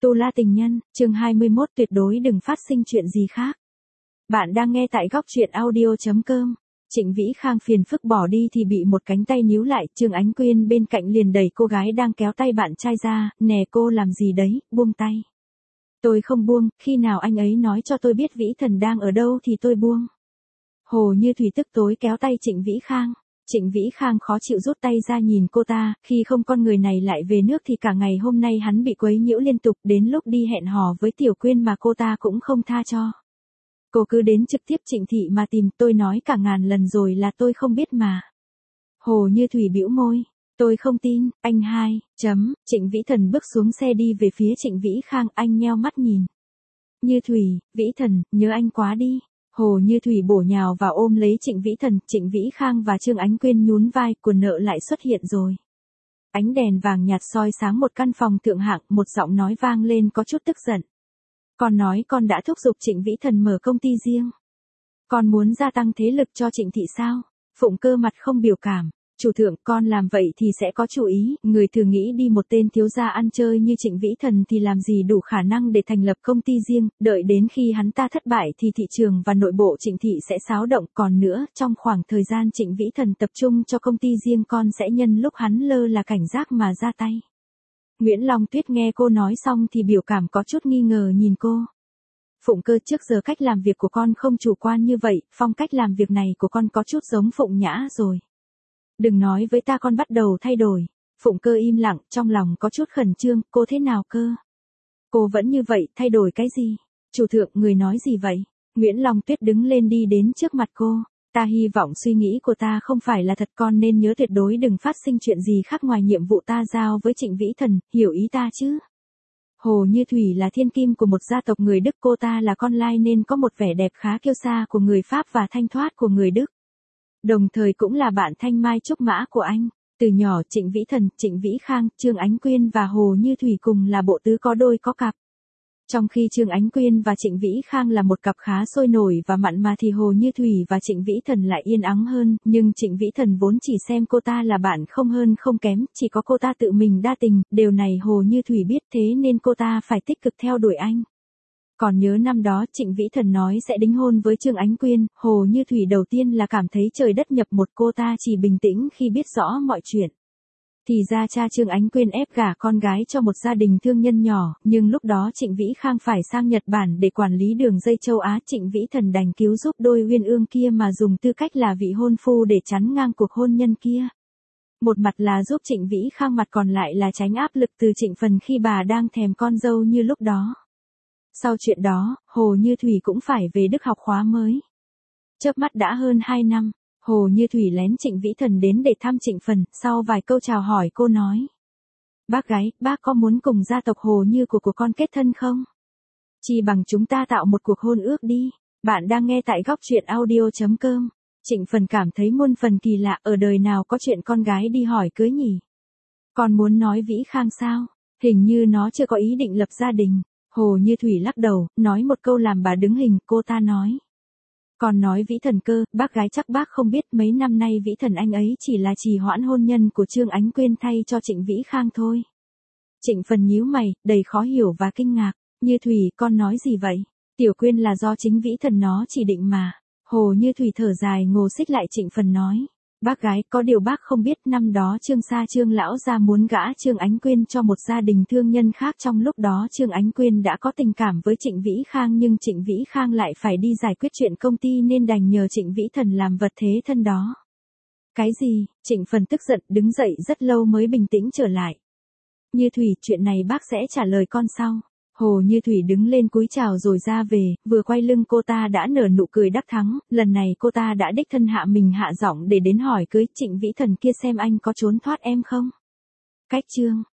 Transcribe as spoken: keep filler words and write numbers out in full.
Tu La Tình Nhân, chương hai mươi mốt tuyệt đối đừng phát sinh chuyện gì khác. Bạn đang nghe tại góc truyện audio.com. Trịnh Vĩ Khang phiền phức bỏ đi thì bị một cánh tay níu lại, Trương Ánh Quyên bên cạnh liền đẩy cô gái đang kéo tay bạn trai ra, nè cô làm gì đấy, buông tay. Tôi không buông, khi nào anh ấy nói cho tôi biết Vĩ Thần đang ở đâu thì tôi buông. Hồ Như Thủy tức tối kéo tay Trịnh Vĩ Khang. Trịnh Vĩ Khang khó chịu rút tay ra nhìn cô ta, khi không con người này lại về nước thì cả ngày hôm nay hắn bị quấy nhiễu liên tục, đến lúc đi hẹn hò với Tiểu Quyên mà cô ta cũng không tha cho. Cô cứ đến trực tiếp Trịnh thị mà tìm, tôi nói cả ngàn lần rồi là tôi không biết mà. Hồ Như Thủy bĩu môi, tôi không tin, anh hai, chấm, Trịnh Vĩ Thần bước xuống xe đi về phía Trịnh Vĩ Khang, anh nheo mắt nhìn. Như Thủy, Vĩ Thần, nhớ anh quá đi. Hồ Như Thủy bổ nhào vào ôm lấy Trịnh Vĩ Thần, Trịnh Vĩ Khang và Trương Ánh Quyên nhún vai, quần nợ lại xuất hiện rồi. Ánh đèn vàng nhạt soi sáng một căn phòng thượng hạng, một giọng nói vang lên có chút tức giận. Con nói con đã thúc giục Trịnh Vĩ Thần mở công ty riêng. Con muốn gia tăng thế lực cho Trịnh thị sao? Phụng Cơ mặt không biểu cảm. Chủ thượng, con làm vậy thì sẽ có chủ ý, người thường nghĩ đi một tên thiếu gia ăn chơi như Trịnh Vĩ Thần thì làm gì đủ khả năng để thành lập công ty riêng, đợi đến khi hắn ta thất bại thì thị trường và nội bộ Trịnh thị sẽ xáo động, còn nữa, trong khoảng thời gian Trịnh Vĩ Thần tập trung cho công ty riêng con sẽ nhân lúc hắn lơ là cảnh giác mà ra tay. Nguyễn Long Tuyết nghe cô nói xong thì biểu cảm có chút nghi ngờ nhìn cô. Phụng Cơ, trước giờ cách làm việc của con không chủ quan như vậy, phong cách làm việc này của con có chút giống Phụng Nhã rồi. Đừng nói với ta con bắt đầu thay đổi. Phụng Cơ im lặng, trong lòng có chút khẩn trương, cô thế nào cơ? Cô vẫn như vậy, thay đổi cái gì? Chủ thượng, người nói gì vậy? Nguyễn Long Tuyết đứng lên đi đến trước mặt cô. Ta hy vọng suy nghĩ của ta không phải là thật, con nên nhớ tuyệt đối đừng phát sinh chuyện gì khác ngoài nhiệm vụ ta giao với Trịnh Vĩ Thần, hiểu ý ta chứ? Hồ Như Thủy là thiên kim của một gia tộc người Đức, cô ta là con lai nên có một vẻ đẹp khá kiêu sa của người Pháp và thanh thoát của người Đức. Đồng thời cũng là bạn thanh mai trúc mã của anh. Từ nhỏ Trịnh Vĩ Thần, Trịnh Vĩ Khang, Trương Ánh Quyên và Hồ Như Thủy cùng là bộ tứ có đôi có cặp. Trong khi Trương Ánh Quyên và Trịnh Vĩ Khang là một cặp khá sôi nổi và mặn mà thì Hồ Như Thủy và Trịnh Vĩ Thần lại yên ắng hơn, nhưng Trịnh Vĩ Thần vốn chỉ xem cô ta là bạn không hơn không kém, chỉ có cô ta tự mình đa tình, điều này Hồ Như Thủy biết, thế nên cô ta phải tích cực theo đuổi anh. Còn nhớ năm đó Trịnh Vĩ Thần nói sẽ đính hôn với Trương Ánh Quyên, Hồ Như Thủy đầu tiên là cảm thấy trời đất nhập một, cô ta chỉ bình tĩnh khi biết rõ mọi chuyện. Thì ra cha Trương Ánh Quyên ép gả con gái cho một gia đình thương nhân nhỏ, nhưng lúc đó Trịnh Vĩ Khang phải sang Nhật Bản để quản lý đường dây châu Á, Trịnh Vĩ Thần đành cứu giúp đôi uyên ương kia mà dùng tư cách là vị hôn phu để chắn ngang cuộc hôn nhân kia. Một mặt là giúp Trịnh Vĩ Khang, mặt còn lại là tránh áp lực từ Trịnh Phần khi bà đang thèm con dâu như lúc đó. Sau chuyện đó, Hồ Như Thủy cũng phải về Đức học khóa mới. Chớp mắt đã hơn hai năm, Hồ Như Thủy lén Trịnh Vĩ Thần đến để thăm Trịnh Phần, sau vài câu chào hỏi cô nói. Bác gái, bác có muốn cùng gia tộc Hồ Như của của con kết thân không? Chỉ bằng chúng ta tạo một cuộc hôn ước đi. Bạn đang nghe tại góc truyện audio.com. Trịnh Phần cảm thấy muôn phần kỳ lạ, ở đời nào có chuyện con gái đi hỏi cưới nhỉ? Con muốn nói Vĩ Khang sao? Hình như nó chưa có ý định lập gia đình. Hồ Như Thủy lắc đầu, nói một câu làm bà đứng hình, cô ta nói. Còn nói Vĩ Thần cơ, bác gái chắc bác không biết mấy năm nay Vĩ Thần anh ấy chỉ là trì hoãn hôn nhân của Trương Ánh Quyên thay cho Trịnh Vĩ Khang thôi. Trịnh Phần nhíu mày, đầy khó hiểu và kinh ngạc. Như Thủy, con nói gì vậy? Tiểu Quyên là do chính Vĩ Thần nó chỉ định mà. Hồ Như Thủy thở dài ngồi xích lại Trịnh Phần nói. Bác gái, có điều bác không biết năm đó Trương Sa Trương lão gia muốn gả Trương Ánh Quyên cho một gia đình thương nhân khác, trong lúc đó Trương Ánh Quyên đã có tình cảm với Trịnh Vĩ Khang nhưng Trịnh Vĩ Khang lại phải đi giải quyết chuyện công ty nên đành nhờ Trịnh Vĩ Thần làm vật thế thân đó. Cái gì? Trịnh Phần tức giận đứng dậy rất lâu mới bình tĩnh trở lại. Như Thủy, chuyện này bác sẽ trả lời con sau. Hồ Như Thủy đứng lên cúi chào rồi ra về, vừa quay lưng cô ta đã nở nụ cười đắc thắng, lần này cô ta đã đích thân hạ mình hạ giọng để đến hỏi cưới Trịnh Vĩ Thần kia xem anh có trốn thoát em không. Cách chương